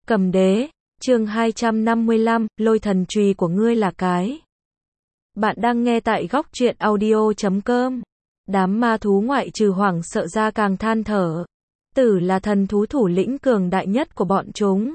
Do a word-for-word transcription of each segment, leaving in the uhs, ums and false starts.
Cầm đế, chương hai trăm năm mươi lăm, lôi thần chùy của ngươi là cái. Bạn đang nghe tại góc truyện audio chấm com. Đám ma thú ngoại trừ hoảng sợ ra càng than thở. Tử là thần thú thủ lĩnh cường đại nhất của bọn chúng.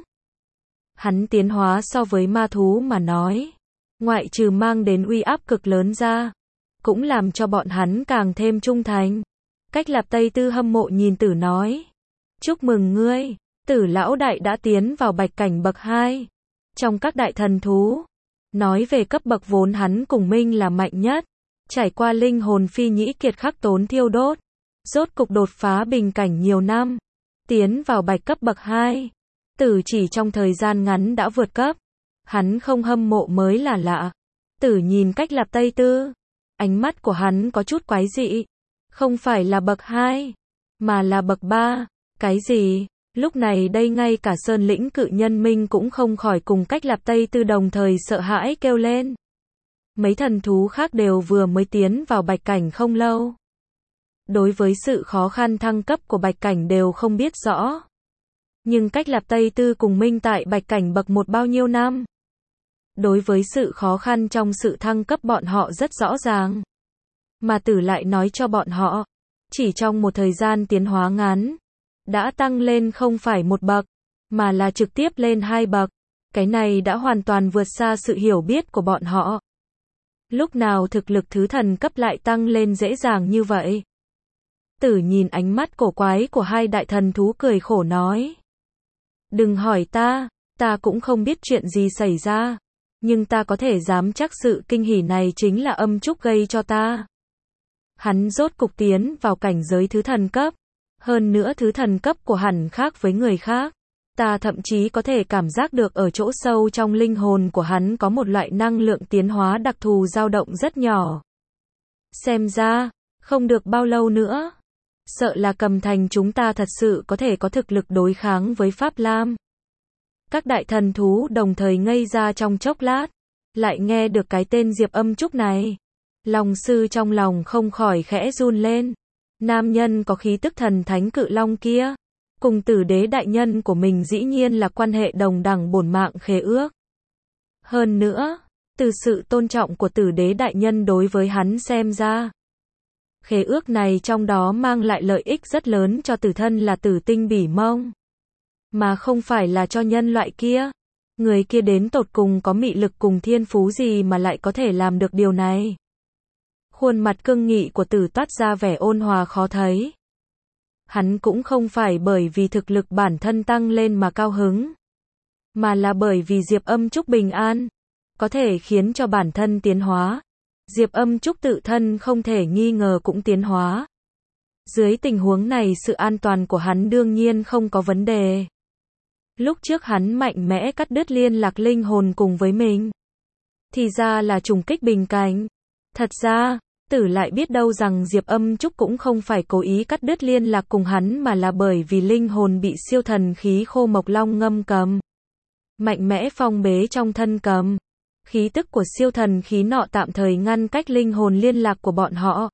Hắn tiến hóa so với ma thú mà nói. Ngoại trừ mang đến uy áp cực lớn ra. Cũng làm cho bọn hắn càng thêm trung thành. Cách Lạp Tây Tư hâm mộ nhìn Tử nói. Chúc mừng ngươi. Tử lão đại đã tiến vào bạch cảnh bậc hai. Trong các đại thần thú. Nói về cấp bậc vốn hắn cùng Minh là mạnh nhất. Trải qua linh hồn phi nhĩ kiệt khắc tốn thiêu đốt. Rốt cục đột phá bình cảnh nhiều năm. Tiến vào bạch cấp bậc hai. Tử chỉ trong thời gian ngắn đã vượt cấp. Hắn không hâm mộ mới là lạ. Tử nhìn cách Lạp Tây Tư. Ánh mắt của hắn có chút quái dị. Không phải là bậc hai. Mà là bậc ba. Cái gì? Lúc này đây ngay cả Sơn Lĩnh cự nhân Minh cũng không khỏi cùng cách Lạp Tây Tư đồng thời sợ hãi kêu lên. Mấy thần thú khác đều vừa mới tiến vào bạch cảnh không lâu. Đối với sự khó khăn thăng cấp của bạch cảnh đều không biết rõ. Nhưng cách Lạp Tây Tư cùng Minh tại bạch cảnh bậc một bao nhiêu năm. Đối với sự khó khăn trong sự thăng cấp bọn họ rất rõ ràng. Mà Tử lại nói cho bọn họ. Chỉ trong một thời gian tiến hóa ngắn. Đã tăng lên không phải một bậc, mà là trực tiếp lên hai bậc. Cái này đã hoàn toàn vượt xa sự hiểu biết của bọn họ. Lúc nào thực lực thứ thần cấp lại tăng lên dễ dàng như vậy? Tử nhìn ánh mắt cổ quái của hai đại thần thú cười khổ nói. Đừng hỏi ta, ta cũng không biết chuyện gì xảy ra. Nhưng ta có thể dám chắc sự kinh hỉ này chính là âm trúc gây cho ta. Hắn rốt cục tiến vào cảnh giới thứ thần cấp. Hơn nữa thứ thần cấp của hắn khác với người khác. Ta thậm chí có thể cảm giác được ở chỗ sâu trong linh hồn của hắn có một loại năng lượng tiến hóa đặc thù dao động rất nhỏ. Xem ra, không được bao lâu nữa. Sợ là Cầm Thành chúng ta thật sự có thể có thực lực đối kháng với Pháp Lam. Các đại thần thú đồng thời ngây ra trong chốc lát. Lại nghe được cái tên Diệp Âm Trúc này. Long sư trong lòng không khỏi khẽ run lên. Nam nhân có khí tức thần thánh cự long kia, cùng Tử đế đại nhân của mình dĩ nhiên là quan hệ đồng đẳng bổn mạng khế ước. Hơn nữa, từ sự tôn trọng của Tử đế đại nhân đối với hắn xem ra, khế ước này trong đó mang lại lợi ích rất lớn cho tử thân là Tử Tinh Bỉ Mông, mà không phải là cho nhân loại kia. Người kia đến tột cùng có mị lực cùng thiên phú gì mà lại có thể làm được điều này? Khuôn mặt cương nghị của Tử toát ra vẻ ôn hòa khó thấy. Hắn cũng không phải bởi vì thực lực bản thân tăng lên mà cao hứng, mà là bởi vì Diệp Âm Trúc bình an, có thể khiến cho bản thân tiến hóa. Diệp Âm Trúc tự thân không thể nghi ngờ cũng tiến hóa. Dưới tình huống này sự an toàn của hắn đương nhiên không có vấn đề. Lúc trước hắn mạnh mẽ cắt đứt liên lạc linh hồn cùng với mình. Thì ra là trùng kích bình cảnh. Thật ra, Tử lại biết đâu rằng Diệp Âm Trúc cũng không phải cố ý cắt đứt liên lạc cùng hắn mà là bởi vì linh hồn bị siêu thần khí khô mộc long ngâm cầm. Mạnh mẽ phong bế trong thân cầm. Khí tức của siêu thần khí nọ tạm thời ngăn cách linh hồn liên lạc của bọn họ.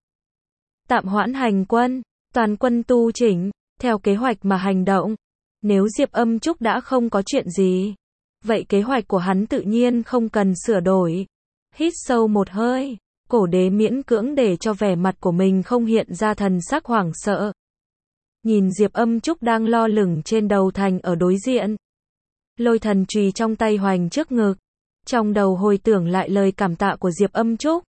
Tạm hoãn hành quân, toàn quân tu chỉnh, theo kế hoạch mà hành động. Nếu Diệp Âm Trúc đã không có chuyện gì, vậy kế hoạch của hắn tự nhiên không cần sửa đổi. Hít sâu một hơi. Cổ đế miễn cưỡng để cho vẻ mặt của mình không hiện ra thần sắc hoảng sợ. Nhìn Diệp Âm Trúc đang lo lửng trên đầu thành ở đối diện. Lôi thần chùy trong tay hoành trước ngực. Trong đầu hồi tưởng lại lời cảm tạ của Diệp Âm Trúc.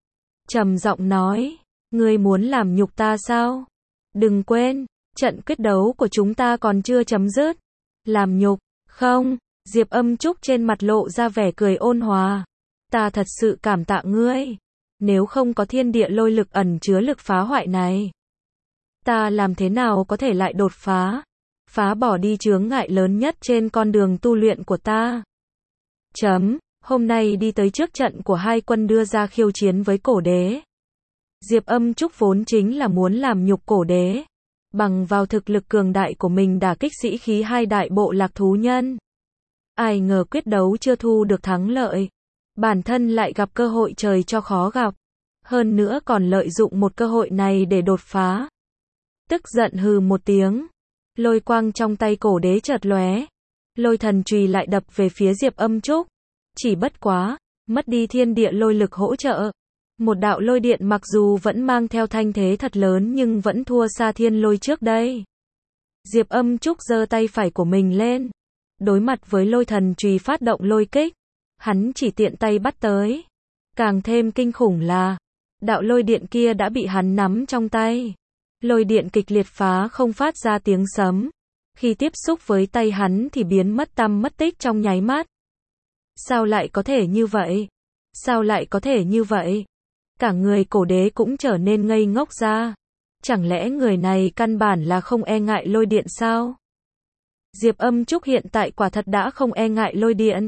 Trầm giọng nói, ngươi muốn làm nhục ta sao? Đừng quên, trận quyết đấu của chúng ta còn chưa chấm dứt. Làm nhục, không? Diệp Âm Trúc trên mặt lộ ra vẻ cười ôn hòa. Ta thật sự cảm tạ ngươi. Nếu không có thiên địa lôi lực ẩn chứa lực phá hoại này, ta làm thế nào có thể lại đột phá, phá bỏ đi chướng ngại lớn nhất trên con đường tu luyện của ta. Chấm, hôm nay đi tới trước trận của hai quân đưa ra khiêu chiến với cổ đế. Diệp Âm Trúc vốn chính là muốn làm nhục cổ đế, bằng vào thực lực cường đại của mình đả kích sĩ khí hai đại bộ lạc thú nhân. Ai ngờ quyết đấu chưa thu được thắng lợi. Bản thân lại gặp cơ hội trời cho khó gặp. Hơn nữa còn lợi dụng một cơ hội này để đột phá. Tức giận hừ một tiếng. Lôi quang trong tay cổ đế chợt lóe. lôi thần chùy lại đập về phía Diệp Âm Trúc. Chỉ bất quá, mất đi thiên địa lôi lực hỗ trợ. Một đạo lôi điện mặc dù vẫn mang theo thanh thế thật lớn nhưng vẫn thua xa thiên lôi trước đây. Diệp Âm Trúc giơ tay phải của mình lên. Đối mặt với lôi thần chùy phát động lôi kích, hắn chỉ tiện tay bắt tới. Càng thêm kinh khủng là, đạo lôi điện kia đã bị hắn nắm trong tay. Lôi điện kịch liệt phá không phát ra tiếng sấm. Khi tiếp xúc với tay hắn thì biến mất tăm mất tích trong nháy mắt. Sao lại có thể như vậy? Sao lại có thể như vậy? Cả người cổ đế cũng trở nên ngây ngốc ra. Chẳng lẽ người này căn bản là không e ngại lôi điện sao? Diệp Âm Trúc hiện tại quả thật đã không e ngại lôi điện.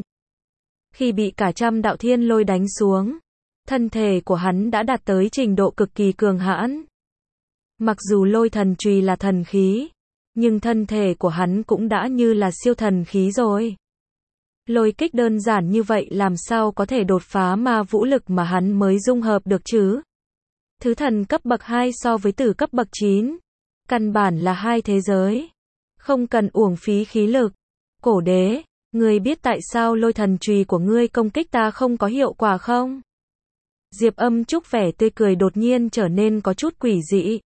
Khi bị cả trăm đạo thiên lôi đánh xuống, thân thể của hắn đã đạt tới trình độ cực kỳ cường hãn. Mặc dù lôi thần chùy là thần khí, nhưng thân thể của hắn cũng đã như là siêu thần khí rồi. Lôi kích đơn giản như vậy làm sao có thể đột phá ma vũ lực mà hắn mới dung hợp được chứ? Thứ thần cấp bậc hai so với tử cấp bậc chín. Căn bản là hai thế giới. Không cần uổng phí khí lực. Cổ đế, ngươi biết tại sao lôi thần chùy của ngươi công kích ta không có hiệu quả không? Diệp Âm Trúc vẻ tươi cười đột nhiên trở nên có chút quỷ dị.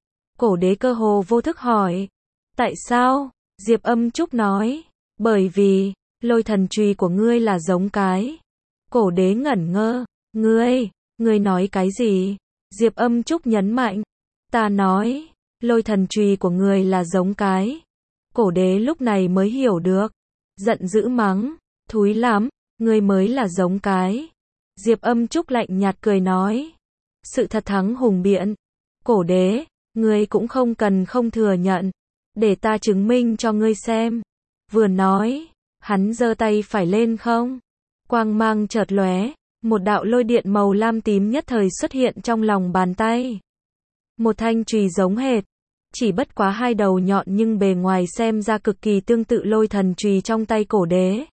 Cổ đế cơ hồ vô thức hỏi. Tại sao? Diệp Âm Trúc nói. Bởi vì, lôi thần chùy của ngươi là giống cái. Cổ đế ngẩn ngơ. Ngươi, ngươi nói cái gì? Diệp Âm Trúc nhấn mạnh. Ta nói, lôi thần chùy của ngươi là giống cái. Cổ đế lúc này mới hiểu được. Giận dữ mắng. Thúi lắm, ngươi mới là giống cái. Diệp Âm Trúc lạnh nhạt cười nói. Sự thật thắng hùng biện. Cổ đế, ngươi cũng không cần không thừa nhận. Để ta chứng minh cho ngươi xem. Vừa nói, hắn giơ tay phải lên không. Quang mang chợt lóe, một đạo lôi điện màu lam tím nhất thời xuất hiện trong lòng bàn tay. Một thanh chùy giống hệt, chỉ bất quá hai đầu nhọn nhưng bề ngoài xem ra cực kỳ tương tự lôi thần chùy trong tay cổ đế.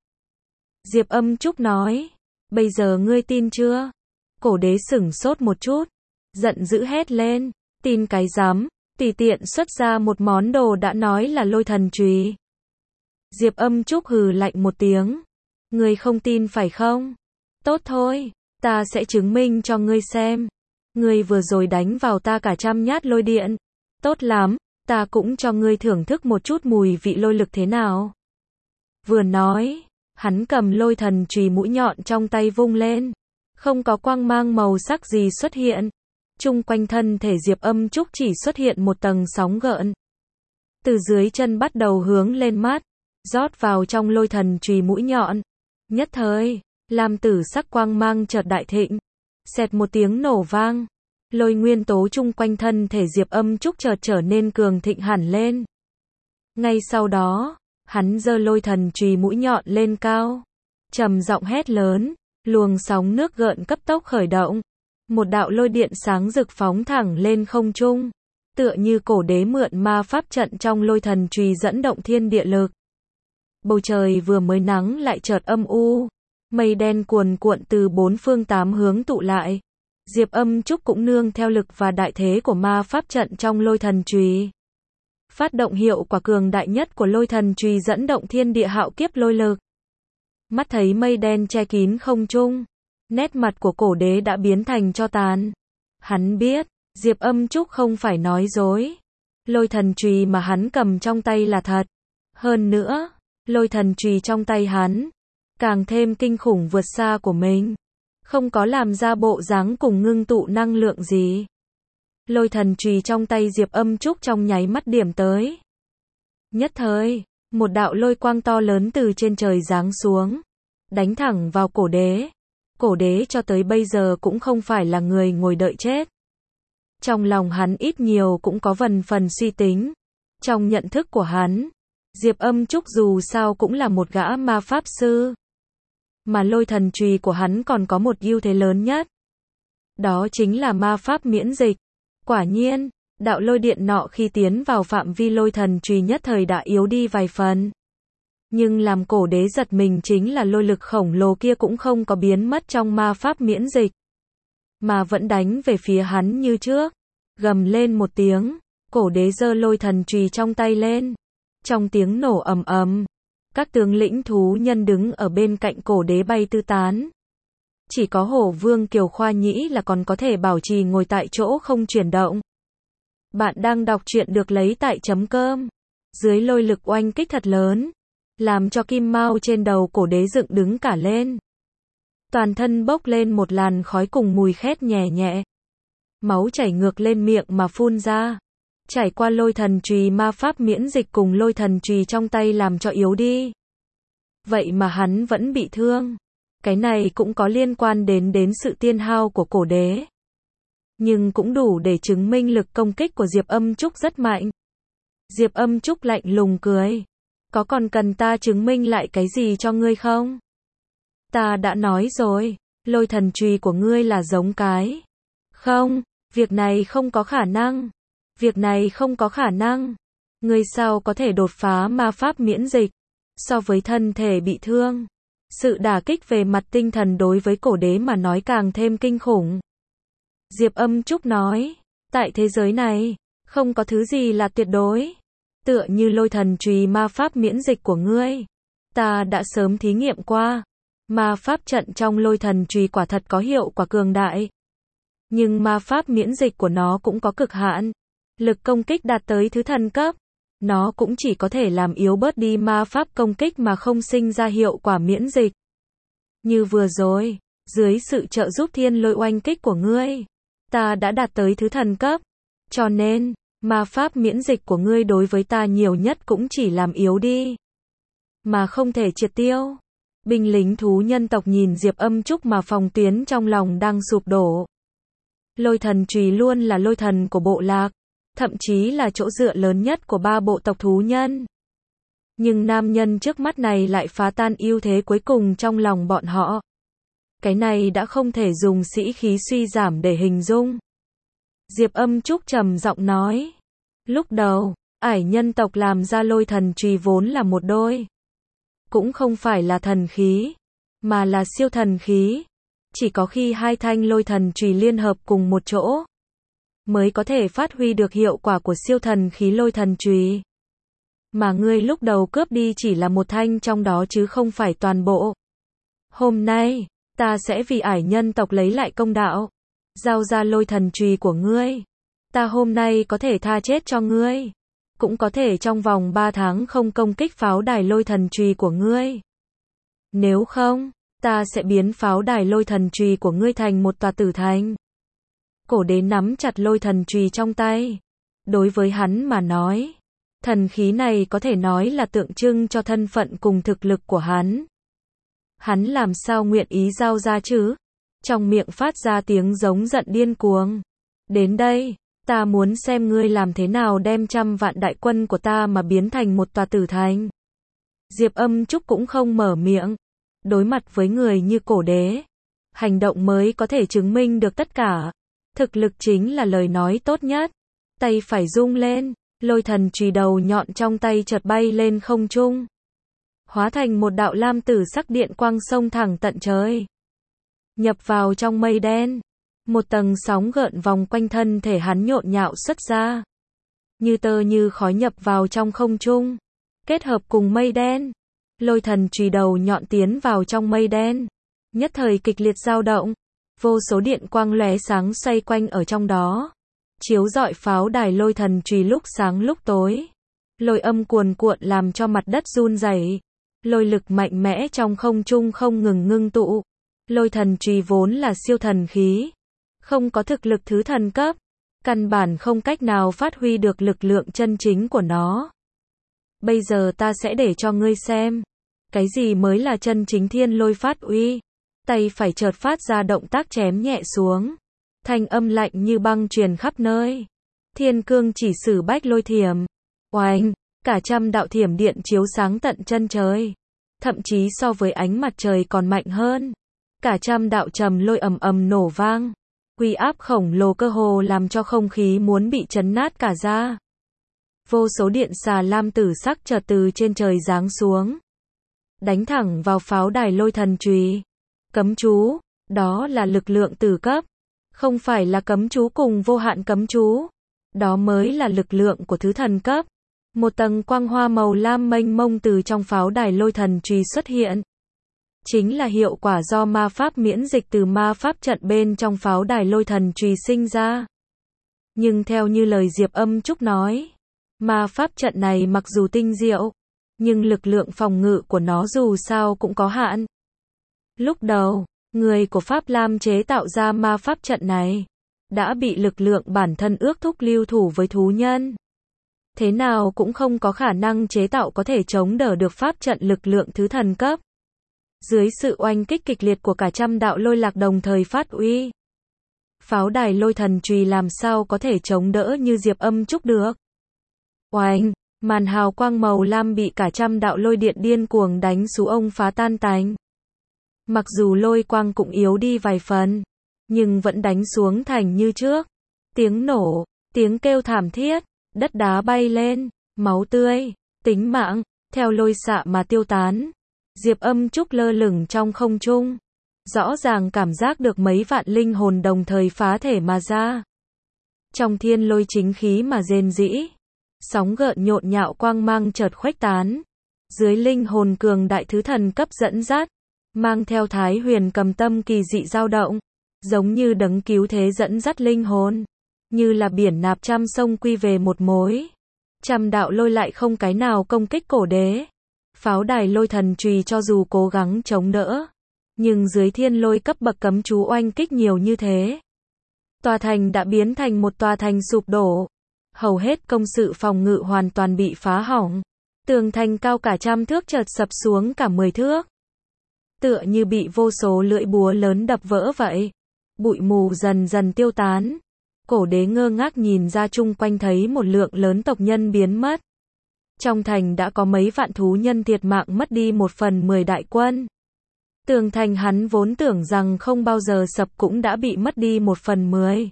Diệp Âm Trúc nói, bây giờ ngươi tin chưa? Cổ đế sửng sốt một chút, giận dữ hét lên, tin cái rắm, tùy tiện xuất ra một món đồ đã nói là lôi thần chùy. Diệp Âm Trúc hừ lạnh một tiếng, ngươi không tin phải không? Tốt thôi, ta sẽ chứng minh cho ngươi xem. Ngươi vừa rồi đánh vào ta cả trăm nhát lôi điện. Tốt lắm, ta cũng cho ngươi thưởng thức một chút mùi vị lôi lực thế nào. Vừa nói, hắn cầm lôi thần chùy mũi nhọn trong tay vung lên. Không có quang mang màu sắc gì xuất hiện. Chung quanh thân thể Diệp Âm Trúc chỉ xuất hiện một tầng sóng gợn. Từ dưới chân bắt đầu hướng lên mắt, rót vào trong lôi thần chùy mũi nhọn. Nhất thời, lam tử sắc quang mang chợt đại thịnh. Xẹt một tiếng nổ vang. Lôi nguyên tố chung quanh thân thể Diệp Âm Trúc chợt trở nên cường thịnh hẳn lên. Ngay sau đó, hắn giơ lôi thần chùy mũi nhọn lên cao. Trầm giọng hét lớn, luồng sóng nước gợn cấp tốc khởi động. Một đạo lôi điện sáng rực phóng thẳng lên không trung. Tựa như cổ đế mượn ma pháp trận trong lôi thần chùy dẫn động thiên địa lực. Bầu trời vừa mới nắng lại chợt âm u. Mây đen cuồn cuộn từ bốn phương tám hướng tụ lại. Diệp Âm Trúc cũng nương theo lực và đại thế của ma pháp trận trong lôi thần chùy. Phát động hiệu quả cường đại nhất của lôi thần chùy dẫn động thiên địa hạo kiếp lôi lực. Mắt thấy mây đen che kín không trung. Nét mặt của cổ đế đã biến thành tro tàn. Hắn biết, Diệp Âm Trúc không phải nói dối. Lôi thần chùy mà hắn cầm trong tay là thật. Hơn nữa, lôi thần chùy trong tay hắn càng thêm kinh khủng vượt xa của mình. Không có làm ra bộ dáng cùng ngưng tụ năng lượng gì. Lôi thần chùy trong tay Diệp Âm Trúc trong nháy mắt điểm tới. Nhất thời, một đạo lôi quang to lớn từ trên trời giáng xuống, đánh thẳng vào cổ đế. Cổ đế cho tới bây giờ cũng không phải là người ngồi đợi chết. Trong lòng hắn ít nhiều cũng có vần phần suy tính. Trong nhận thức của hắn, Diệp Âm Trúc dù sao cũng là một gã ma pháp sư. Mà lôi thần chùy của hắn còn có một ưu thế lớn nhất. Đó chính là ma pháp miễn dịch. Quả nhiên, đạo lôi điện nọ khi tiến vào phạm vi lôi thần chùy nhất thời đã yếu đi vài phần. Nhưng làm cổ đế giật mình chính là lôi lực khổng lồ kia cũng không có biến mất trong ma pháp miễn dịch. Mà vẫn đánh về phía hắn như trước. Gầm lên một tiếng, cổ đế giơ lôi thần chùy trong tay lên. Trong tiếng nổ ầm ầm, Các tướng lĩnh thú nhân đứng ở bên cạnh cổ đế bay tứ tán. Chỉ có Hổ Vương Kiều Khoa Nhĩ là còn có thể bảo trì ngồi tại chỗ không chuyển động. Bạn đang đọc truyện được lấy tại chấm cơm. Dưới lôi lực oanh kích thật lớn, làm cho kim mao trên đầu cổ đế dựng đứng cả lên. Toàn thân bốc lên một làn khói cùng mùi khét nhẹ nhẹ. Máu chảy ngược lên miệng mà phun ra. Trải qua lôi thần chùy ma pháp miễn dịch cùng lôi thần chùy trong tay làm cho yếu đi. Vậy mà hắn vẫn bị thương. Cái này cũng có liên quan đến đến sự tiêu hao của cổ đế. Nhưng cũng đủ để chứng minh lực công kích của Diệp Âm Trúc rất mạnh. Diệp Âm Trúc lạnh lùng cười. Có còn cần ta chứng minh lại cái gì cho ngươi không? Ta đã nói rồi, lôi thần chùy của ngươi là giống cái. Không, việc này không có khả năng. Việc này không có khả năng. Ngươi sao có thể đột phá ma pháp miễn dịch? So với thân thể bị thương, sự đả kích về mặt tinh thần đối với cổ đế mà nói càng thêm kinh khủng. Diệp Âm Trúc nói, tại thế giới này, không có thứ gì là tuyệt đối. Tựa như lôi thần chùy ma pháp miễn dịch của ngươi. Ta đã sớm thí nghiệm qua. Ma pháp trận trong lôi thần chùy quả thật có hiệu quả cường đại. Nhưng ma pháp miễn dịch của nó cũng có cực hạn. Lực công kích đạt tới thứ thần cấp. Nó cũng chỉ có thể làm yếu bớt đi ma pháp công kích mà không sinh ra hiệu quả miễn dịch. Như vừa rồi, dưới sự trợ giúp thiên lôi oanh kích của ngươi, ta đã đạt tới thứ thần cấp. Cho nên, ma pháp miễn dịch của ngươi đối với ta nhiều nhất cũng chỉ làm yếu đi, mà không thể triệt tiêu. Binh lính thú nhân tộc nhìn Diệp Âm Trúc mà phòng tuyến trong lòng đang sụp đổ. Lôi thần chùy luôn là lôi thần của bộ lạc, thậm chí là chỗ dựa lớn nhất của ba bộ tộc thú nhân. Nhưng nam nhân trước mắt này lại phá tan ưu thế cuối cùng trong lòng bọn họ. Cái này đã không thể dùng sĩ khí suy giảm để hình dung. Diệp Âm Trúc trầm giọng nói. Lúc đầu, ải nhân tộc làm ra lôi thần chùy vốn là một đôi. Cũng không phải là thần khí, mà là siêu thần khí. Chỉ có khi hai thanh lôi thần chùy liên hợp cùng một chỗ, mới có thể phát huy được hiệu quả của siêu thần khí lôi thần chùy. Mà ngươi lúc đầu cướp đi chỉ là một thanh trong đó chứ không phải toàn bộ. Hôm nay, ta sẽ vì ải nhân tộc lấy lại công đạo. Giao ra lôi thần chùy của ngươi. Ta hôm nay có thể tha chết cho ngươi. Cũng có thể trong vòng ba tháng không công kích pháo đài lôi thần chùy của ngươi. Nếu không, ta sẽ biến pháo đài lôi thần chùy của ngươi thành một tòa tử thành. Cổ đế nắm chặt lôi thần chùy trong tay. Đối với hắn mà nói, thần khí này có thể nói là tượng trưng cho thân phận cùng thực lực của hắn. Hắn làm sao nguyện ý giao ra chứ? Trong miệng phát ra tiếng giống giận điên cuồng. Đến đây, ta muốn xem ngươi làm thế nào đem trăm vạn đại quân của ta mà biến thành một tòa tử thành. Diệp Âm Trúc cũng không mở miệng. Đối mặt với người như cổ đế, hành động mới có thể chứng minh được tất cả. Thực lực chính là lời nói tốt nhất. Tay phải rung lên, lôi thần chùy đầu nhọn trong tay chợt bay lên không trung, hóa thành một đạo lam tử sắc điện quang xông thẳng tận trời, nhập vào trong mây đen. Một tầng sóng gợn vòng quanh thân thể hắn nhộn nhạo xuất ra, như tơ như khói nhập vào trong không trung, kết hợp cùng mây đen. Lôi thần chùy đầu nhọn tiến vào trong mây đen, nhất thời kịch liệt dao động, vô số điện quang lóe sáng xoay quanh ở trong đó, chiếu rọi pháo đài lôi thần chùy lúc sáng lúc tối. Lôi âm cuồn cuộn làm cho mặt đất run rẩy, lôi lực mạnh mẽ trong không trung không ngừng ngưng tụ. Lôi thần chùy vốn là siêu thần khí, không có thực lực thứ thần cấp, căn bản không cách nào phát huy được lực lượng chân chính của nó. Bây giờ ta sẽ để cho ngươi xem, cái gì mới là chân chính thiên lôi phát uy. Tay phải chợt phát ra động tác chém nhẹ xuống, thanh âm lạnh như băng truyền khắp nơi. Thiên cương chỉ sử bách lôi thiểm. Oanh, cả trăm đạo thiểm điện chiếu sáng tận chân trời, thậm chí so với ánh mặt trời còn mạnh hơn. Cả trăm đạo trầm lôi ầm ầm nổ vang, uy áp khổng lồ cơ hồ làm cho không khí muốn bị chấn nát cả ra. Vô số điện xà lam tử sắc chợt từ trên trời giáng xuống, đánh thẳng vào pháo đài lôi thần chùy. Cấm chú, đó là lực lượng tử cấp, không phải là cấm chú cùng vô hạn cấm chú. Đó mới là lực lượng của thứ thần cấp. Một tầng quang hoa màu lam mênh mông từ trong pháo đài lôi thần chùy xuất hiện. Chính là hiệu quả do ma pháp miễn dịch từ ma pháp trận bên trong pháo đài lôi thần chùy sinh ra. Nhưng theo như lời Diệp Âm Trúc nói, ma pháp trận này mặc dù tinh diệu, nhưng lực lượng phòng ngự của nó dù sao cũng có hạn. Lúc đầu, người của Pháp Lam chế tạo ra ma pháp trận này, đã bị lực lượng bản thân ước thúc lưu thủ với thú nhân. Thế nào cũng không có khả năng chế tạo có thể chống đỡ được pháp trận lực lượng thứ thần cấp. Dưới sự oanh kích kịch liệt của cả trăm đạo lôi lạc đồng thời phát uy, pháo đài lôi thần chùy làm sao có thể chống đỡ như Diệp Âm Trúc được. Oanh, màn hào quang màu lam bị cả trăm đạo lôi điện điên cuồng đánh xuống ông phá tan tành. Mặc dù lôi quang cũng yếu đi vài phần, nhưng vẫn đánh xuống thành như trước. Tiếng nổ, tiếng kêu thảm thiết, đất đá bay lên, máu tươi, tính mạng, theo lôi xạ mà tiêu tán. Diệp Âm Trúc lơ lửng trong không trung, rõ ràng cảm giác được mấy vạn linh hồn đồng thời phá thể mà ra. Trong thiên lôi chính khí mà rền rĩ, sóng gợn nhộn nhạo quang mang chợt khuếch tán. Dưới linh hồn cường đại thứ thần cấp dẫn dắt, mang theo thái huyền cầm tâm kỳ dị dao động, giống như đấng cứu thế dẫn dắt linh hồn, như là biển nạp trăm sông quy về một mối. Trăm đạo lôi lại không cái nào công kích cổ đế. Pháo đài lôi thần chùy cho dù cố gắng chống đỡ, nhưng dưới thiên lôi cấp bậc cấm chú oanh kích nhiều như thế, tòa thành đã biến thành một tòa thành sụp đổ. Hầu hết công sự phòng ngự hoàn toàn bị phá hỏng. Tường thành cao cả trăm thước chợt sập xuống cả mười thước. Tựa như bị vô số lưỡi búa lớn đập vỡ vậy. Bụi mù dần dần tiêu tán. Cổ đế ngơ ngác nhìn ra chung quanh thấy một lượng lớn tộc nhân biến mất. Trong thành đã có mấy vạn thú nhân thiệt mạng mất đi một phần mười đại quân. Tường thành hắn vốn tưởng rằng không bao giờ sập cũng đã bị mất đi một phần mười.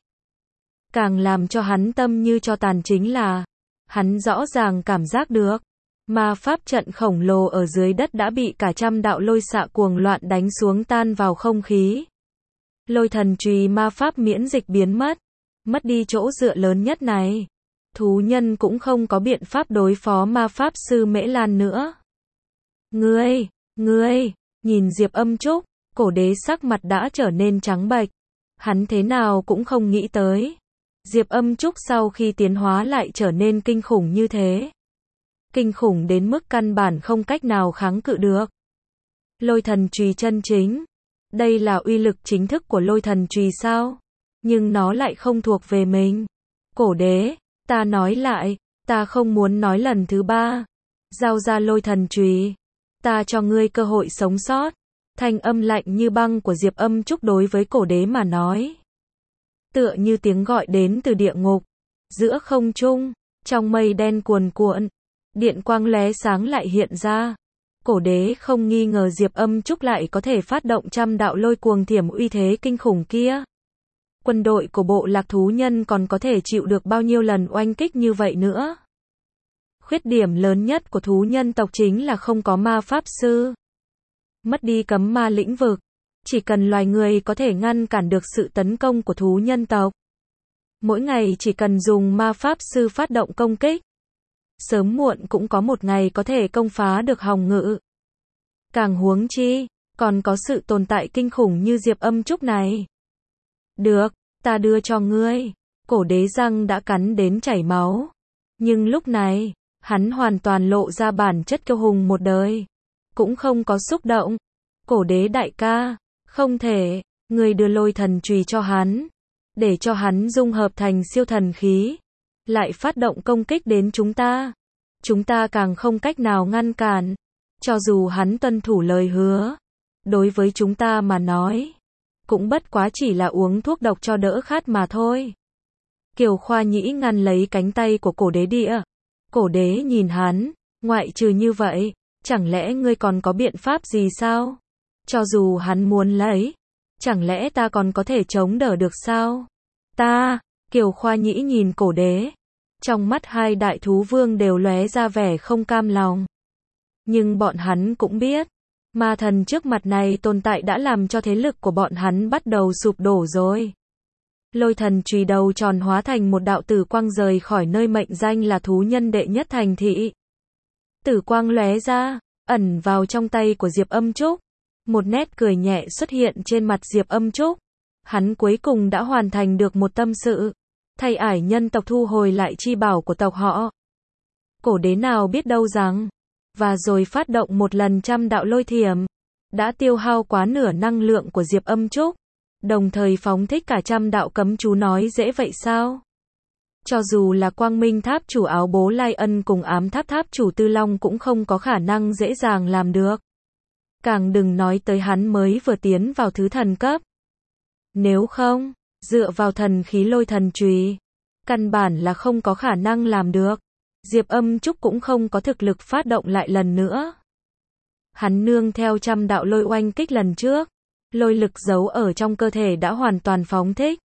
Càng làm cho hắn tâm như cho tàn chính là, hắn rõ ràng cảm giác được, ma pháp trận khổng lồ ở dưới đất đã bị cả trăm đạo lôi xạ cuồng loạn đánh xuống tan vào không khí. Lôi thần chùy ma pháp miễn dịch biến mất, mất đi chỗ dựa lớn nhất này. Thú nhân cũng không có biện pháp đối phó ma pháp sư Mễ Lan nữa. Ngươi, ngươi, nhìn Diệp Âm Trúc, cổ đế sắc mặt đã trở nên trắng bệch. Hắn thế nào cũng không nghĩ tới. Diệp Âm Trúc sau khi tiến hóa lại trở nên kinh khủng như thế. Kinh khủng đến mức căn bản không cách nào kháng cự được. Lôi thần chùy chân chính. Đây là uy lực chính thức của lôi thần chùy sao? Nhưng nó lại không thuộc về mình. Cổ đế, ta nói lại, ta không muốn nói lần thứ ba. Giao ra lôi thần chùy. Ta cho ngươi cơ hội sống sót. Thanh âm lạnh như băng của Diệp Âm Trúc đối với cổ đế mà nói. Tựa như tiếng gọi đến từ địa ngục. Giữa không trung, trong mây đen cuồn cuộn, điện quang lóe sáng lại hiện ra. Cổ đế không nghi ngờ Diệp Âm Trúc lại có thể phát động trăm đạo lôi cuồng thiểm uy thế kinh khủng kia. Quân đội của bộ lạc thú nhân còn có thể chịu được bao nhiêu lần oanh kích như vậy nữa. Khuyết điểm lớn nhất của thú nhân tộc chính là không có ma pháp sư. Mất đi cấm ma lĩnh vực. Chỉ cần loài người có thể ngăn cản được sự tấn công của thú nhân tộc. Mỗi ngày chỉ cần dùng ma pháp sư phát động công kích. Sớm muộn cũng có một ngày có thể công phá được hòng ngự. Càng huống chi, còn có sự tồn tại kinh khủng như Diệp Âm Trúc này. Được, ta đưa cho ngươi. Cổ đế răng đã cắn đến chảy máu. Nhưng lúc này, hắn hoàn toàn lộ ra bản chất kiêu hùng một đời. Cũng không có xúc động. Cổ đế đại ca, không thể, ngươi đưa lôi thần chùy cho hắn. Để cho hắn dung hợp thành siêu thần khí. Lại phát động công kích đến chúng ta. Chúng ta càng không cách nào ngăn cản. Cho dù hắn tuân thủ lời hứa. Đối với chúng ta mà nói. Cũng bất quá chỉ là uống thuốc độc cho đỡ khát mà thôi. Kiều Khoa Nhĩ ngăn lấy cánh tay của cổ đế địa. Cổ đế nhìn hắn. Ngoại trừ như vậy, chẳng lẽ ngươi còn có biện pháp gì sao? Cho dù hắn muốn lấy. Chẳng lẽ ta còn có thể chống đỡ được sao? Ta, Kiều Khoa Nhĩ nhìn cổ đế. Trong mắt hai đại thú vương đều lóe ra vẻ không cam lòng. Nhưng bọn hắn cũng biết. Ma thần trước mặt này tồn tại đã làm cho thế lực của bọn hắn bắt đầu sụp đổ rồi. Lôi thần chùy đầu tròn hóa thành một đạo tử quang rời khỏi nơi mệnh danh là thú nhân đệ nhất thành thị. Tử quang lóe ra, ẩn vào trong tay của Diệp Âm Trúc. Một nét cười nhẹ xuất hiện trên mặt Diệp Âm Trúc. Hắn cuối cùng đã hoàn thành được một tâm sự. Thay ải nhân tộc thu hồi lại chi bảo của tộc họ. Cổ đế nào biết đâu rằng, và rồi phát động một lần trăm đạo lôi thiểm, đã tiêu hao quá nửa năng lượng của Diệp Âm Trúc, đồng thời phóng thích cả trăm đạo cấm chú. Nói dễ vậy sao? Cho dù là Quang Minh Tháp chủ áo bố Lai Ân cùng Ám Tháp Tháp chủ Tư Long cũng không có khả năng dễ dàng làm được. Càng đừng nói tới hắn mới vừa tiến vào thứ thần cấp. Nếu không, dựa vào thần khí lôi thần chùy, căn bản là không có khả năng làm được. Diệp Âm Trúc cũng không có thực lực phát động lại lần nữa. Hắn nương theo trăm đạo lôi oanh kích lần trước, lôi lực giấu ở trong cơ thể đã hoàn toàn phóng thích.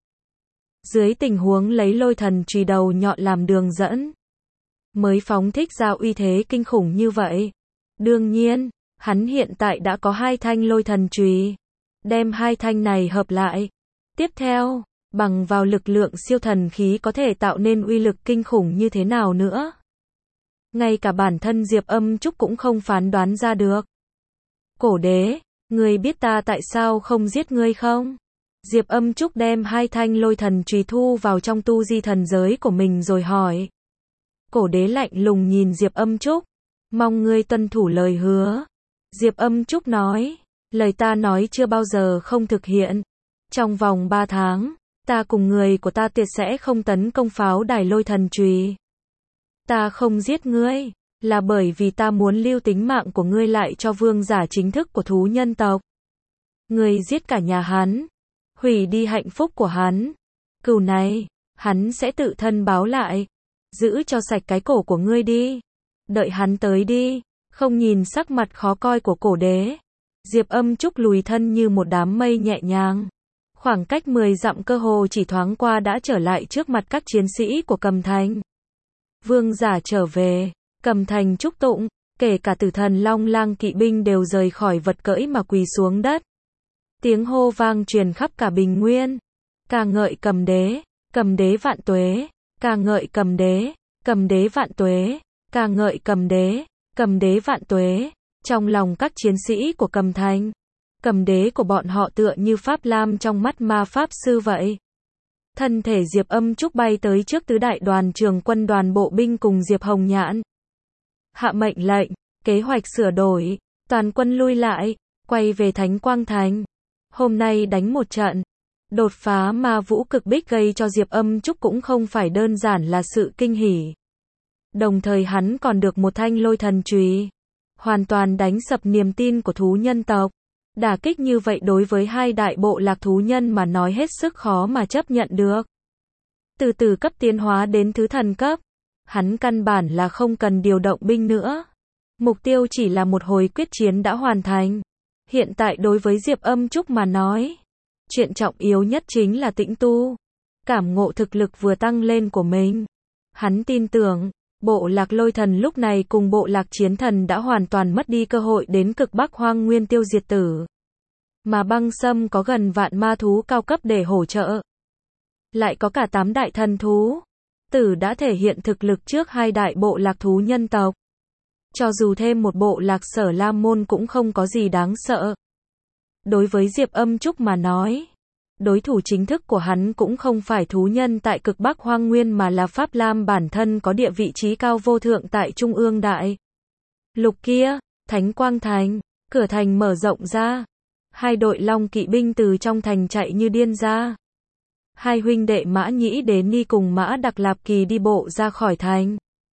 Dưới tình huống lấy lôi thần chùy đầu nhọn làm đường dẫn, mới phóng thích ra uy thế kinh khủng như vậy. Đương nhiên, hắn hiện tại đã có hai thanh lôi thần chùy, đem hai thanh này hợp lại. Tiếp theo, bằng vào lực lượng siêu thần khí có thể tạo nên uy lực kinh khủng như thế nào nữa. Ngay cả bản thân Diệp Âm Trúc cũng không phán đoán ra được. Cổ đế, ngươi biết ta tại sao không giết ngươi không? Diệp Âm Trúc đem hai thanh lôi thần chùy thu vào trong tu di thần giới của mình rồi hỏi. Cổ đế lạnh lùng nhìn Diệp Âm Trúc. Mong ngươi tuân thủ lời hứa. Diệp Âm Trúc nói. Lời ta nói chưa bao giờ không thực hiện. Trong vòng ba tháng, ta cùng người của ta tuyệt sẽ không tấn công pháo đài lôi thần chùy. Ta không giết ngươi, là bởi vì ta muốn lưu tính mạng của ngươi lại cho vương giả chính thức của thú nhân tộc. Ngươi giết cả nhà hắn, hủy đi hạnh phúc của hắn. Cừu này, hắn sẽ tự thân báo lại. Giữ cho sạch cái cổ của ngươi đi. Đợi hắn tới đi. Không nhìn sắc mặt khó coi của cổ đế, Diệp Âm Trúc lùi thân như một đám mây nhẹ nhàng. Khoảng cách mười dặm cơ hồ chỉ thoáng qua đã trở lại trước mặt các chiến sĩ của Cầm Thành. Vương giả trở về, Cầm Thành chúc tụng, kể cả Tử Thần Long Lang kỵ binh đều rời khỏi vật cưỡi mà quỳ xuống đất. Tiếng hô vang truyền khắp cả Bình Nguyên. Ca ngợi Cầm đế, Cầm đế vạn tuế, ca ngợi Cầm đế, Cầm đế vạn tuế, ca ngợi Cầm đế, Cầm đế vạn tuế. Trong lòng các chiến sĩ của Cầm Thành, Cầm đế của bọn họ tựa như Pháp Lam trong mắt ma Pháp Sư vậy. Thân thể Diệp Âm Trúc bay tới trước tứ đại đoàn trường quân đoàn bộ binh cùng Diệp Hồng Nhạn. Hạ mệnh lệnh, kế hoạch sửa đổi, toàn quân lui lại, quay về Thánh Quang Thành. Hôm nay đánh một trận, đột phá ma vũ cực bích gây cho Diệp Âm Trúc cũng không phải đơn giản là sự kinh hỉ. Đồng thời hắn còn được một thanh lôi thần chùy, hoàn toàn đánh sập niềm tin của thú nhân tộc. Đả kích như vậy đối với hai đại bộ lạc thú nhân mà nói hết sức khó mà chấp nhận được. Từ từ cấp tiến hóa đến thứ thần cấp, hắn căn bản là không cần điều động binh nữa. Mục tiêu chỉ là một hồi quyết chiến đã hoàn thành. Hiện tại đối với Diệp Âm Trúc mà nói, chuyện trọng yếu nhất chính là tĩnh tu, cảm ngộ thực lực vừa tăng lên của mình. Hắn tin tưởng, bộ lạc lôi thần lúc này cùng bộ lạc chiến thần đã hoàn toàn mất đi cơ hội đến cực Bắc Hoang Nguyên tiêu diệt tử. Mà băng sâm có gần vạn ma thú cao cấp để hỗ trợ. Lại có cả tám đại thần thú. Tử đã thể hiện thực lực trước hai đại bộ lạc thú nhân tộc. Cho dù thêm một bộ lạc Sở Lam Môn cũng không có gì đáng sợ. Đối với Diệp Âm Trúc mà nói, đối thủ chính thức của hắn cũng không phải thú nhân tại cực Bắc Hoang Nguyên mà là Pháp Lam bản thân có địa vị trí cao vô thượng tại Trung ương đại lục kia. Thánh Quang Thành, cửa thành mở rộng ra. Hai đội long kỵ binh từ trong thành chạy như điên ra. Hai huynh đệ Mã Nhĩ Đế Ni cùng Mã Đặc Lạp Kỳ đi bộ ra khỏi thành.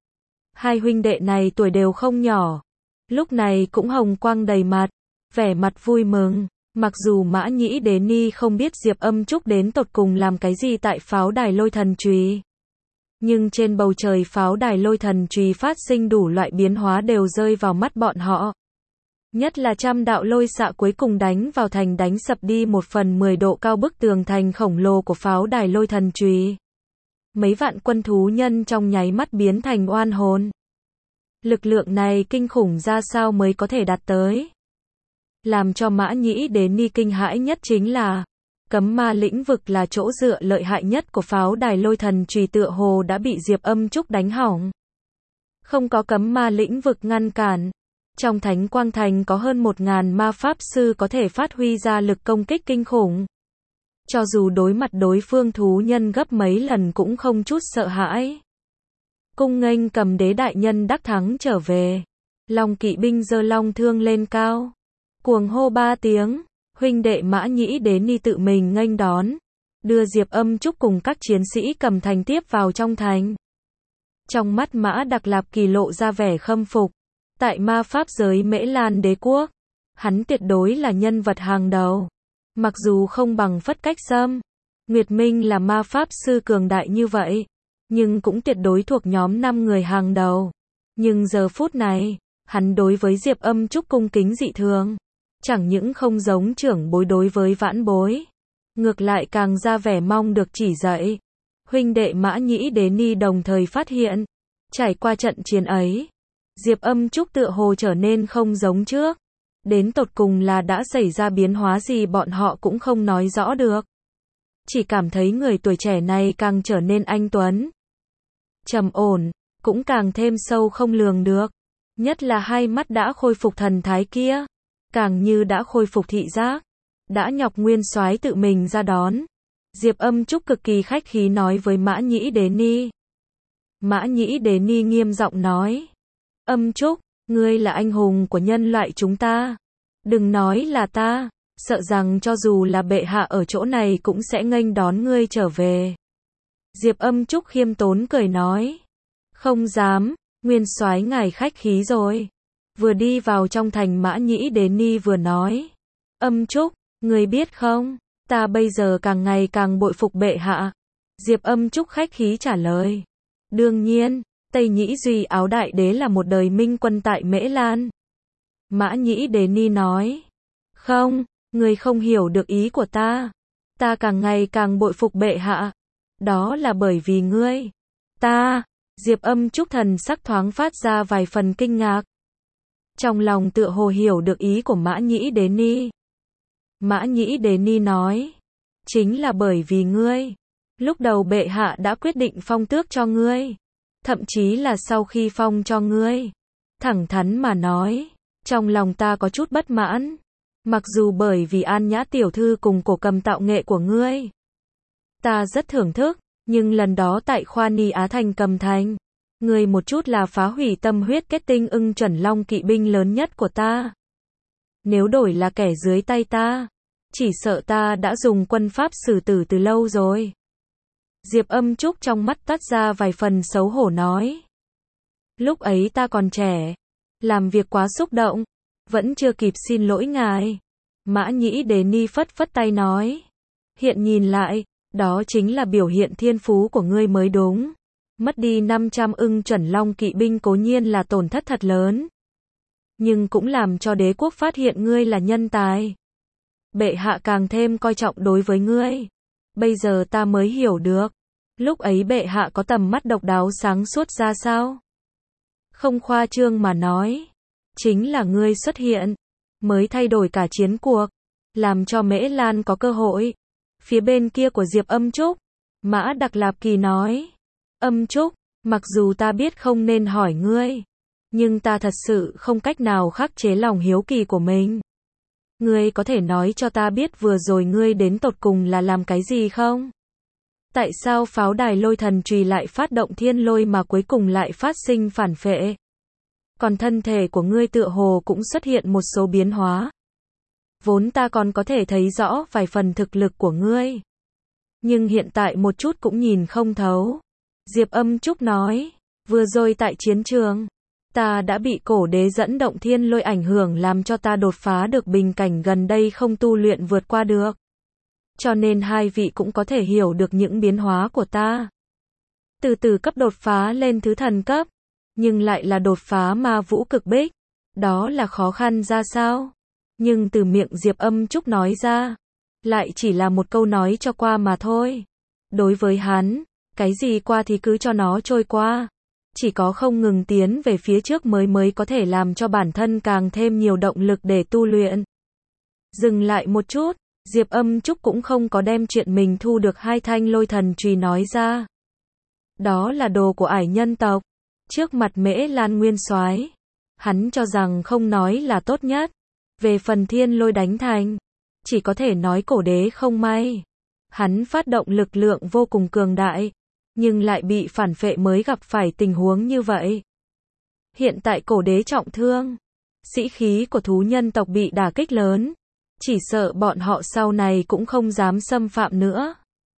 Hai huynh đệ này tuổi đều không nhỏ, lúc này cũng hồng quang đầy mặt, vẻ mặt vui mừng. Mặc dù Mã Nhĩ Đế Ni không biết Diệp Âm Trúc đến tột cùng làm cái gì tại pháo đài lôi thần chùy, nhưng trên bầu trời pháo đài lôi thần chùy phát sinh đủ loại biến hóa đều rơi vào mắt bọn họ. Nhất là trăm đạo lôi xạ cuối cùng đánh vào thành, đánh sập đi một phần mười độ cao bức tường thành khổng lồ của pháo đài lôi thần chùy. Mấy vạn quân thú nhân trong nháy mắt biến thành oan hồn. Lực lượng này kinh khủng ra sao mới có thể đạt tới? Làm cho Mã Nhĩ Đế Ni kinh hãi nhất chính là, Cấm ma lĩnh vực là chỗ dựa lợi hại nhất của pháo đài lôi thần chùy tựa hồ đã bị Diệp Âm Trúc đánh hỏng. Không có cấm ma lĩnh vực ngăn cản. Trong Thánh Quang Thành có hơn một ngàn ma pháp sư có thể phát huy ra lực công kích kinh khủng. Cho dù đối mặt đối phương thú nhân gấp mấy lần cũng không chút sợ hãi. Cung nghênh Cầm Đế đại nhân đắc thắng trở về. Long kỵ binh giơ long thương lên cao. Cuồng hô ba tiếng, huynh đệ Mã Nhĩ Đế Ni tự mình nghênh đón. Đưa Diệp Âm Trúc cùng các chiến sĩ Cầm Thành tiếp vào trong thành. Trong mắt Mã Đặc Lạp Kỳ lộ ra vẻ khâm phục. Tại ma pháp giới Mễ Lan đế quốc, hắn tuyệt đối là nhân vật hàng đầu. Mặc dù không bằng Phất Cách Sâm, Nguyệt Minh là ma pháp sư cường đại như vậy, nhưng cũng tuyệt đối thuộc nhóm năm người hàng đầu. Nhưng giờ phút này, hắn đối với Diệp Âm Trúc cung kính dị thường. Chẳng những không giống trưởng bối đối với vãn bối, ngược lại càng ra vẻ mong được chỉ dạy. Huynh đệ Mã Nhĩ Đế Ni đồng thời phát hiện, trải qua trận chiến ấy, Diệp Âm Trúc tựa hồ trở nên không giống trước. Đến tột cùng là đã xảy ra biến hóa gì bọn họ cũng không nói rõ được. Chỉ cảm thấy người tuổi trẻ này càng trở nên anh tuấn, trầm ổn, cũng càng thêm sâu không lường được. Nhất là hai mắt đã khôi phục thần thái kia, càng như đã khôi phục thị giác. Đã nhọc nguyên soái tự mình ra đón. Diệp Âm Trúc cực kỳ khách khí nói với Mã Nhĩ Đế Ni. Mã Nhĩ Đế Ni nghiêm giọng nói. Âm Trúc, ngươi là anh hùng của nhân loại chúng ta. Đừng nói là ta, sợ rằng cho dù là bệ hạ ở chỗ này cũng sẽ nghênh đón ngươi trở về. Diệp Âm Trúc khiêm tốn cười nói. Không dám, nguyên soái ngài khách khí rồi. Vừa đi vào trong thành Mã Nhĩ Đế Ni vừa nói. Âm Trúc, ngươi biết không, ta bây giờ càng ngày càng bội phục bệ hạ. Diệp Âm Trúc khách khí trả lời. Đương nhiên, Tây Nhĩ Duy Áo Đại Đế là một đời minh quân tại Mễ Lan. Mã Nhĩ Đế Ni nói. Không, ngươi không hiểu được ý của ta. Ta càng ngày càng bội phục bệ hạ. Đó là bởi vì ngươi. Ta, Diệp Âm Trúc thần sắc thoáng phát ra vài phần kinh ngạc. Trong lòng tựa hồ hiểu được ý của Mã Nhĩ Đế Ni. Mã Nhĩ Đế Ni nói. Chính là bởi vì ngươi. Lúc đầu bệ hạ đã quyết định phong tước cho ngươi. Thậm chí là sau khi phong cho ngươi. Thẳng thắn mà nói, trong lòng ta có chút bất mãn. Mặc dù bởi vì An Nhã tiểu thư cùng cổ cầm tạo nghệ của ngươi, ta rất thưởng thức, nhưng lần đó tại Khoa Ni Á Thành Cầm Thành, ngươi một chút là phá hủy tâm huyết kết tinh ưng chuẩn long kỵ binh lớn nhất của ta. Nếu đổi là kẻ dưới tay ta, chỉ sợ ta đã dùng quân pháp xử tử từ lâu rồi. Diệp Âm Trúc trong mắt toát ra vài phần xấu hổ nói. Lúc ấy ta còn trẻ, làm việc quá xúc động, vẫn chưa kịp xin lỗi ngài. Mã Nhĩ Đế Ni phất phất tay nói. Hiện nhìn lại, đó chính là biểu hiện thiên phú của ngươi mới đúng. Mất đi năm trăm ưng chuẩn long kỵ binh cố nhiên là tổn thất thật lớn. Nhưng cũng làm cho đế quốc phát hiện ngươi là nhân tài. Bệ hạ càng thêm coi trọng đối với ngươi. Bây giờ ta mới hiểu được. Lúc ấy bệ hạ có tầm mắt độc đáo sáng suốt ra sao? Không khoa trương mà nói. Chính là ngươi xuất hiện. Mới thay đổi cả chiến cuộc. Làm cho Mễ Lan có cơ hội. Phía bên kia của Diệp Âm Trúc. Mã Đặc Lạp Kỳ nói. Âm Trúc, mặc dù ta biết không nên hỏi ngươi. Nhưng ta thật sự không cách nào khắc chế lòng hiếu kỳ của mình. Ngươi có thể nói cho ta biết vừa rồi ngươi đến tột cùng là làm cái gì không? Tại sao pháo đài lôi thần chùy lại phát động thiên lôi mà cuối cùng lại phát sinh phản phệ? Còn thân thể của ngươi tựa hồ cũng xuất hiện một số biến hóa. Vốn ta còn có thể thấy rõ vài phần thực lực của ngươi. Nhưng hiện tại một chút cũng nhìn không thấu. Diệp Âm Trúc nói, vừa rồi tại chiến trường, ta đã bị cổ đế dẫn động thiên lôi ảnh hưởng làm cho ta đột phá được bình cảnh gần đây không tu luyện vượt qua được. Cho nên hai vị cũng có thể hiểu được những biến hóa của ta. Từ từ cấp đột phá lên thứ thần cấp, nhưng lại là đột phá ma vũ cực bích. Đó là khó khăn ra sao? Nhưng từ miệng Diệp Âm Trúc nói ra, lại chỉ là một câu nói cho qua mà thôi. Đối với hắn, cái gì qua thì cứ cho nó trôi qua. Chỉ có không ngừng tiến về phía trước mới mới có thể làm cho bản thân càng thêm nhiều động lực để tu luyện. Dừng lại một chút, Diệp Âm Trúc cũng không có đem chuyện mình thu được hai thanh lôi thần chùy nói ra. Đó là đồ của ải nhân tộc. Trước mặt Mễ Lan nguyên soái, hắn cho rằng không nói là tốt nhất. Về phần thiên lôi đánh thành, chỉ có thể nói cổ đế không may. Hắn phát động lực lượng vô cùng cường đại, nhưng lại bị phản phệ mới gặp phải tình huống như vậy. Hiện tại cổ đế trọng thương, sĩ khí của thú nhân tộc bị đả kích lớn, chỉ sợ bọn họ sau này cũng không dám xâm phạm nữa.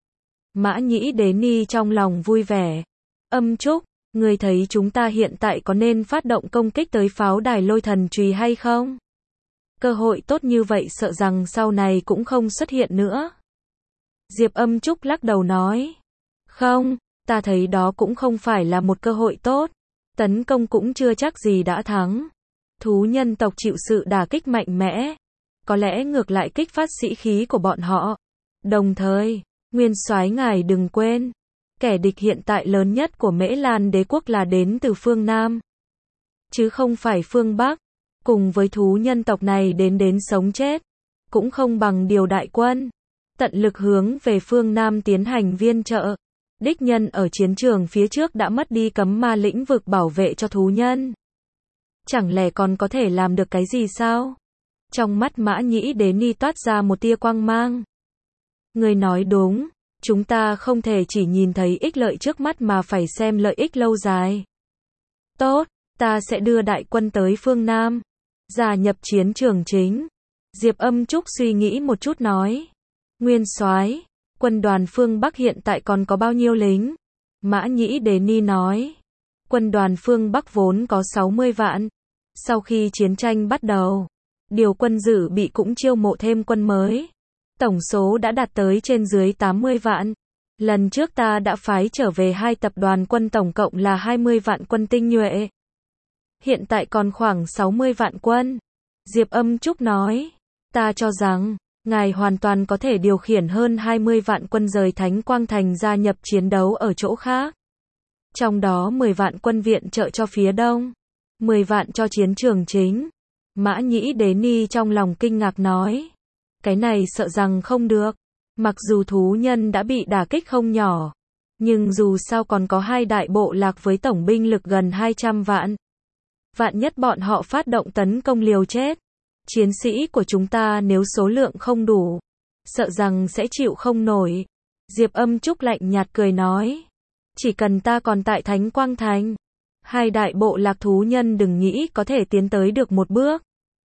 Mã Nhĩ Đế Ni trong lòng vui vẻ. Âm Trúc, ngươi thấy chúng ta hiện tại có nên phát động công kích tới pháo đài lôi thần chùy hay không? Cơ hội tốt như vậy sợ rằng sau này cũng không xuất hiện nữa. Diệp Âm Trúc lắc đầu nói. Không, ta thấy đó cũng không phải là một cơ hội tốt. Tấn công cũng chưa chắc gì đã thắng. Thú nhân tộc chịu sự đả kích mạnh mẽ, có lẽ ngược lại kích phát sĩ khí của bọn họ. Đồng thời, nguyên soái ngài đừng quên, kẻ địch hiện tại lớn nhất của Mễ Lan đế quốc là đến từ phương Nam, chứ không phải phương Bắc. Cùng với thú nhân tộc này đến đến sống chết, cũng không bằng điều đại quân, tận lực hướng về phương Nam tiến hành viên trợ. Đích nhân ở chiến trường phía trước đã mất đi cấm ma lĩnh vực bảo vệ cho thú nhân. Chẳng lẽ còn có thể làm được cái gì sao? Trong mắt Mã Nhĩ Đế Ni toát ra một tia quang mang. Người nói đúng, chúng ta không thể chỉ nhìn thấy ích lợi trước mắt mà phải xem lợi ích lâu dài. Tốt, ta sẽ đưa đại quân tới phương Nam, gia nhập chiến trường chính. Diệp Âm Trúc suy nghĩ một chút nói. Nguyên soái, quân đoàn phương Bắc hiện tại còn có bao nhiêu lính? Mã Nhĩ Đế Ni nói. Quân đoàn phương Bắc vốn có sáu mươi vạn. Sau khi chiến tranh bắt đầu, điều quân dự bị cũng chiêu mộ thêm quân mới. Tổng số đã đạt tới trên dưới tám mươi vạn. Lần trước ta đã phái trở về hai tập đoàn quân tổng cộng là hai mươi vạn quân tinh nhuệ. Hiện tại còn khoảng sáu mươi vạn quân. Diệp Âm Trúc nói. Ta cho rằng, ngài hoàn toàn có thể điều khiển hơn hai mươi vạn quân rời Thánh Quang Thành gia nhập chiến đấu ở chỗ khác. Trong đó mười vạn quân viện trợ cho phía đông, mười vạn cho chiến trường chính. Mã Nhĩ Đế Ni trong lòng kinh ngạc nói. Cái này sợ rằng không được. Mặc dù thú nhân đã bị đả kích không nhỏ, nhưng dù sao còn có hai đại bộ lạc với tổng binh lực gần hai trăm vạn. Vạn nhất bọn họ phát động tấn công liều chết. Chiến sĩ của chúng ta nếu số lượng không đủ, sợ rằng sẽ chịu không nổi. Diệp Âm Trúc lạnh nhạt cười nói. Chỉ cần ta còn tại Thánh Quang Thành, hai đại bộ lạc thú nhân đừng nghĩ có thể tiến tới được một bước.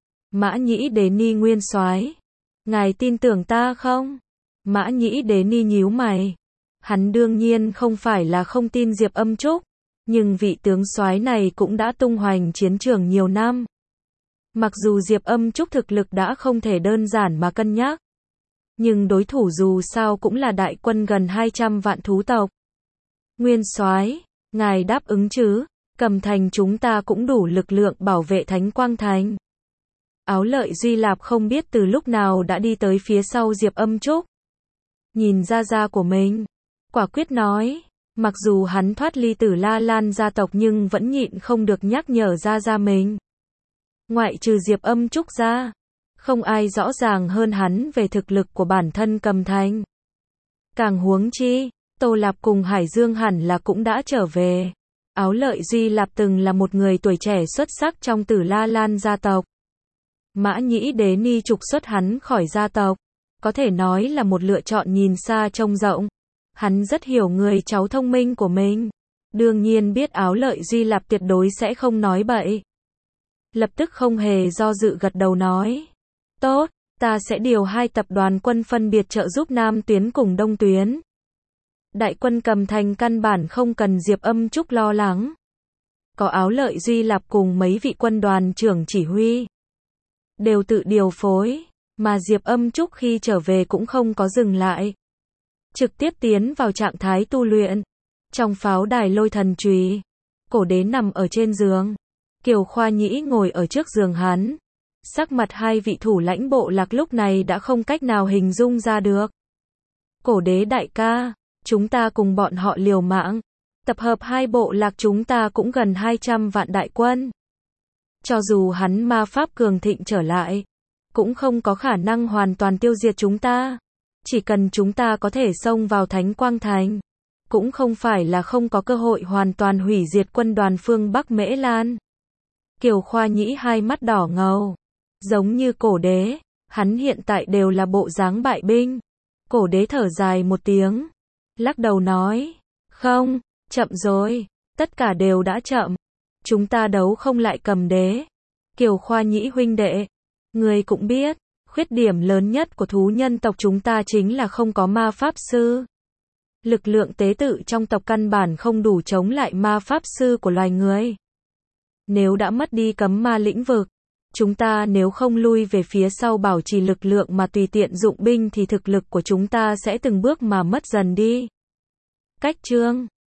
Mã Nhĩ Đế Ni nguyên soái, ngài tin tưởng ta không? Mã Nhĩ Đế Ni nhíu mày. Hắn đương nhiên không phải là không tin Diệp Âm Trúc, nhưng vị tướng soái này cũng đã tung hoành chiến trường nhiều năm. Mặc dù Diệp Âm Trúc thực lực đã không thể đơn giản mà cân nhắc, nhưng đối thủ dù sao cũng là đại quân gần hai trăm vạn thú tộc. Nguyên soái, ngài đáp ứng chứ? Cầm thành chúng ta cũng đủ lực lượng bảo vệ Thánh Quang Thành. Áo Lợi Duy Lạp không biết từ lúc nào đã đi tới phía sau Diệp Âm Trúc. Nhìn ra gia của mình, quả quyết nói, mặc dù hắn thoát ly Tử La Lan gia tộc nhưng vẫn nhịn không được nhắc nhở ra gia mình. Ngoại trừ Diệp Âm Trúc ra, không ai rõ ràng hơn hắn về thực lực của bản thân Cầm Thành. Càng huống chi, Tô Lạp cùng Hải Dương hẳn là cũng đã trở về. Áo Lợi Duy Lạp từng là một người tuổi trẻ xuất sắc trong Tử La Lan gia tộc. Mã Nhĩ Đế Ni trục xuất hắn khỏi gia tộc, có thể nói là một lựa chọn nhìn xa trông rộng. Hắn rất hiểu người cháu thông minh của mình, đương nhiên biết Áo Lợi Duy Lạp tuyệt đối sẽ không nói bậy. Lập tức không hề do dự gật đầu nói. Tốt, ta sẽ điều hai tập đoàn quân phân biệt trợ giúp Nam tuyến cùng Đông tuyến. Đại quân Cầm Thành căn bản không cần Diệp Âm Trúc lo lắng. Có Áo Lợi Duy Lạp cùng mấy vị quân đoàn trưởng chỉ huy, đều tự điều phối, mà Diệp Âm Trúc khi trở về cũng không có dừng lại. Trực tiếp tiến vào trạng thái tu luyện. Trong pháo đài lôi thần chùy, cổ đế nằm ở trên giường. Kiều Khoa Nhĩ ngồi ở trước giường hắn. Sắc mặt hai vị thủ lãnh bộ lạc lúc này đã không cách nào hình dung ra được. Cổ đế đại ca, chúng ta cùng bọn họ liều mạng. Tập hợp hai bộ lạc chúng ta cũng gần hai trăm vạn đại quân. Cho dù hắn ma pháp cường thịnh trở lại, cũng không có khả năng hoàn toàn tiêu diệt chúng ta. Chỉ cần chúng ta có thể xông vào Thánh Quang Thành, cũng không phải là không có cơ hội hoàn toàn hủy diệt quân đoàn phương Bắc Mễ Lan. Kiều Khoa Nhĩ hai mắt đỏ ngầu, giống như cổ đế, hắn hiện tại đều là bộ dáng bại binh. Cổ đế thở dài một tiếng, lắc đầu nói, không, chậm rồi, tất cả đều đã chậm. Chúng ta đấu không lại Cầm đế. Kiều Khoa Nhĩ huynh đệ, người cũng biết, khuyết điểm lớn nhất của thú nhân tộc chúng ta chính là không có ma pháp sư. Lực lượng tế tự trong tộc căn bản không đủ chống lại ma pháp sư của loài người. Nếu đã mất đi cấm ma lĩnh vực, chúng ta nếu không lui về phía sau bảo trì lực lượng mà tùy tiện dụng binh thì thực lực của chúng ta sẽ từng bước mà mất dần đi. Cách chương